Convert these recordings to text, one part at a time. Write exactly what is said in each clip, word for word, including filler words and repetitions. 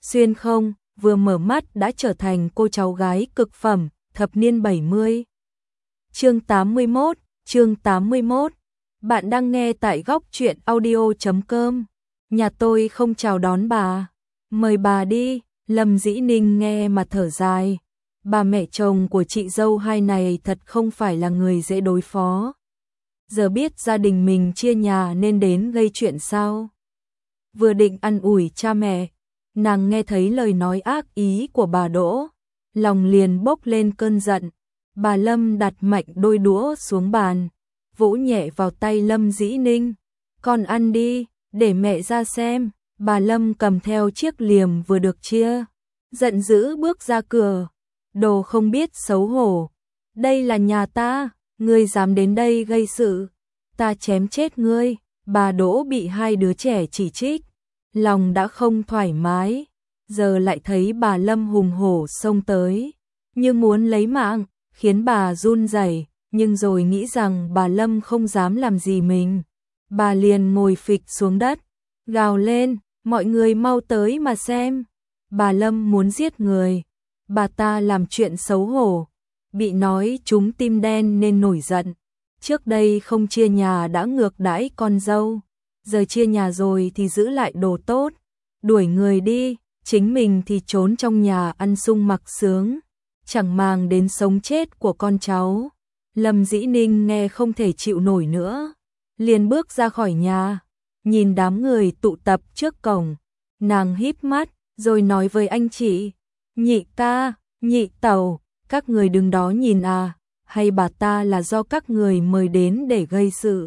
xuyên không, vừa mở mắt đã trở thành cô cháu gái cực phẩm, thập niên bảy mươi. Chương tám mươi mốt, chương tám mươi mốt. Bạn đang nghe tại góc truyện audio chấm com. Nhà tôi không chào đón bà. Mời bà đi. Lâm Dĩ Ninh nghe mà thở dài. Bà mẹ chồng của chị dâu hai này thật không phải là người dễ đối phó. Giờ biết gia đình mình chia nhà nên đến gây chuyện sao? Vừa định ăn ủi cha mẹ, nàng nghe thấy lời nói ác ý của bà Đỗ, lòng liền bốc lên cơn giận. Bà Lâm đặt mạnh đôi đũa xuống bàn, vỗ nhẹ vào tay Lâm Dĩ Ninh. Con ăn đi, để mẹ ra xem. Bà Lâm cầm theo chiếc liềm vừa được chia, giận dữ bước ra cửa. Đồ không biết xấu hổ, đây là nhà ta, ngươi dám đến đây gây sự, ta chém chết ngươi. Bà Đỗ bị hai đứa trẻ chỉ trích, lòng đã không thoải mái, giờ lại thấy bà Lâm hùng hổ xông tới, như muốn lấy mạng, khiến bà run rẩy, nhưng rồi nghĩ rằng bà Lâm không dám làm gì mình. Bà liền ngồi phịch xuống đất, gào lên, mọi người mau tới mà xem. Bà Lâm muốn giết người, bà ta làm chuyện xấu hổ, bị nói trúng tim đen nên nổi giận. Trước đây không chia nhà đã ngược đãi con dâu, giờ chia nhà rồi thì giữ lại đồ tốt, đuổi người đi, chính mình thì trốn trong nhà ăn sung mặc sướng, chẳng màng đến sống chết của con cháu. Lâm Dĩ Ninh nghe không thể chịu nổi nữa, liền bước ra khỏi nhà, nhìn đám người tụ tập trước cổng, nàng híp mắt, rồi nói với anh chị, nhị ca, nhị tẩu, các người đứng đó nhìn à, hay bà ta là do các người mời đến để gây sự?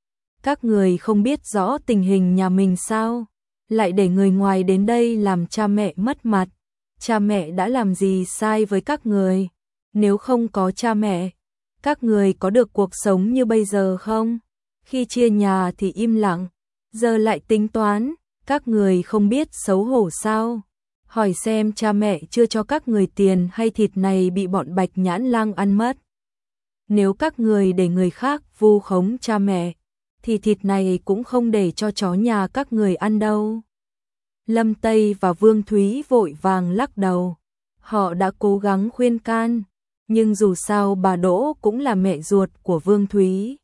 Các người không biết rõ tình hình nhà mình sao? Lại để người ngoài đến đây làm cha mẹ mất mặt. Cha mẹ đã làm gì sai với các người? Nếu không có cha mẹ, các người có được cuộc sống như bây giờ không? Khi chia nhà thì im lặng, giờ lại tính toán, các người không biết xấu hổ sao? Hỏi xem cha mẹ chưa cho các người tiền hay thịt này bị bọn Bạch Nhãn Lang ăn mất? Nếu các người để người khác vu khống cha mẹ, thì thịt này cũng không để cho chó nhà các người ăn đâu. Lâm Tây và Vương Thúy vội vàng lắc đầu. Họ đã cố gắng khuyên can, nhưng dù sao bà Đỗ cũng là mẹ ruột của Vương Thúy.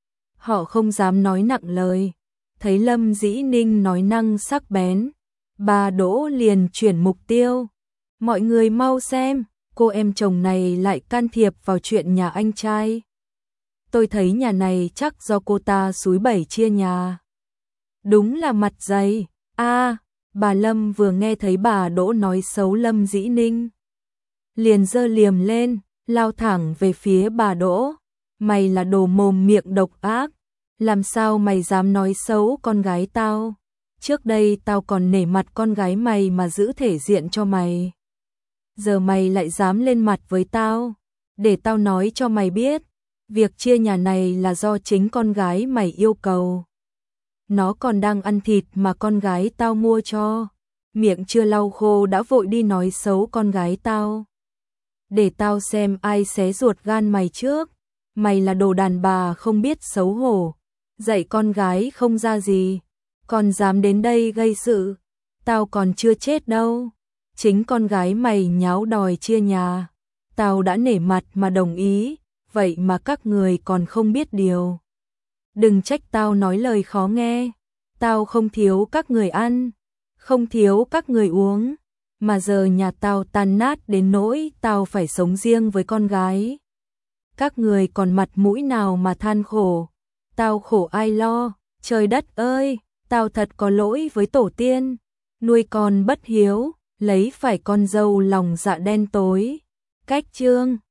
Họ không dám nói nặng lời. Thấy Lâm Dĩ Ninh nói năng sắc bén, bà Đỗ liền chuyển mục tiêu. Mọi người mau xem, cô em chồng này lại can thiệp vào chuyện nhà anh trai. Tôi thấy nhà này chắc do cô ta xúi bẩy chia nhà. Đúng là mặt dày. A, bà Lâm vừa nghe thấy bà Đỗ nói xấu Lâm Dĩ Ninh, liền giơ liềm lên, lao thẳng về phía bà Đỗ. Mày là đồ mồm miệng độc ác, làm sao mày dám nói xấu con gái tao? Trước đây tao còn nể mặt con gái mày mà giữ thể diện cho mày. Giờ mày lại dám lên mặt với tao, để tao nói cho mày biết, việc chia nhà này là do chính con gái mày yêu cầu. Nó còn đang ăn thịt mà con gái tao mua cho, miệng chưa lau khô đã vội đi nói xấu con gái tao. Để tao xem ai xé ruột gan mày trước. Mày là đồ đàn bà không biết xấu hổ, dạy con gái không ra gì, còn dám đến đây gây sự. Tao còn chưa chết đâu. Chính con gái mày nháo đòi chia nhà, tao đã nể mặt mà đồng ý, vậy mà các người còn không biết điều. Đừng trách tao nói lời khó nghe, tao không thiếu các người ăn, không thiếu các người uống, mà giờ nhà tao tan nát đến nỗi tao phải sống riêng với con gái. Các người còn mặt mũi nào mà than khổ, tao khổ ai lo, trời đất ơi, tao thật có lỗi với tổ tiên, nuôi con bất hiếu, lấy phải con dâu lòng dạ đen tối. Cách chương